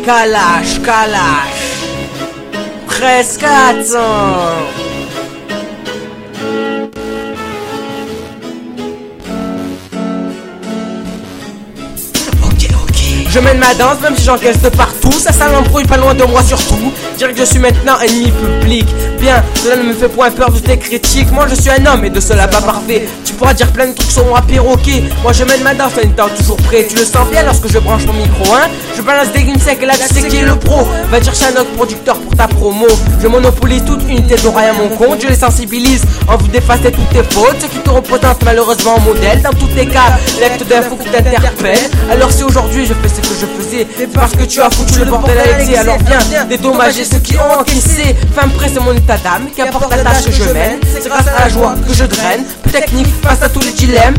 Kalash, presque 400. Je mène ma danse, même si j'encaisse de partout. Ça l'embrouille pas loin de moi surtout. Dire que je suis maintenant ennemi public. Bien, cela ne me fait point peur de tes critiques. Moi je suis un homme et de cela pas parfait. Tu pourras dire plein de trucs sur moi perroquet. Moi je mène ma danse en étant toujours prêt. Tu le sens bien lorsque je branche mon micro, hein. Je balance des rimes secs et là tu sais qui est le pro. Va chercher un autre producteur pour ta promo. Je monopolise toute unité d'oreille à mon compte. Je les sensibilise en vous d'effacer toutes tes fautes. Ce qui te représente malheureusement en modèle. Dans tous les cas, l'acte d'info qui t'interpelle. Alors si aujourd'hui je fais ce que je faisais, c'est parce que tu as foutu le bordel à l'excès. Alors viens dédommager ceux qui ont encaissé. Fin près c'est mon état d'âme, qu'importe la tâche que je mène. C'est grâce à la joie que je draine. Plus technique face à tous les dilemmes.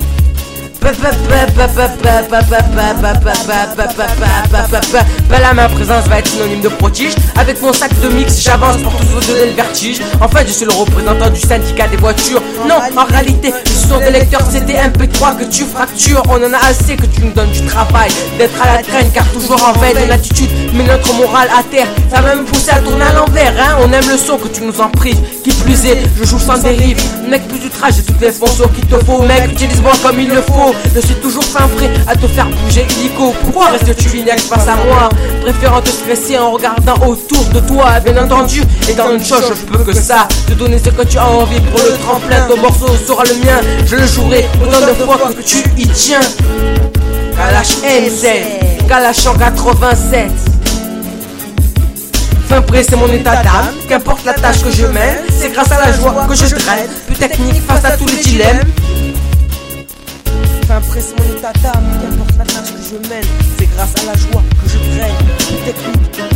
Là ma présence va être synonyme de prodige. Avec mon sac de mix j'avance pour tous vous donner le vertige. En fait je suis le représentant du syndicat des voitures. Non en réalité ce sont des lecteurs CD MP3 que tu fractures. On en a assez que tu nous donnes du travail, d'être à la traîne car toujours en veille de l'attitude. Mais notre morale à terre, ça va me pousser à tourner à l'envers, hein. On aime le son que tu nous en prives. Qui plus est, je joue sans dérive. Mec plus outrage, j'ai toutes les fonctions qu'il te faut. Mec utilise-moi comme il le faut. Je suis toujours fin prêt à te faire bouger illico. Pourquoi restes-tu vignac face à moi, préférant te stresser en regardant autour de toi. Bien entendu, et dans une chose je peux que ça, te donner ce que tu as envie pour le tremplin. Ton morceau sera le mien, je le jouerai autant de fois que tu y tiens. Kalash MZ, Kalash en 87. Fin prêt c'est mon état d'âme, qu'importe la tâche que je mène. C'est grâce à la joie que je draine, plus technique face à tous les dilemmes. Fin prêt c'est mon état d'âme, qu'importe la tâche que je mène. C'est grâce à la joie que je draine, plus technique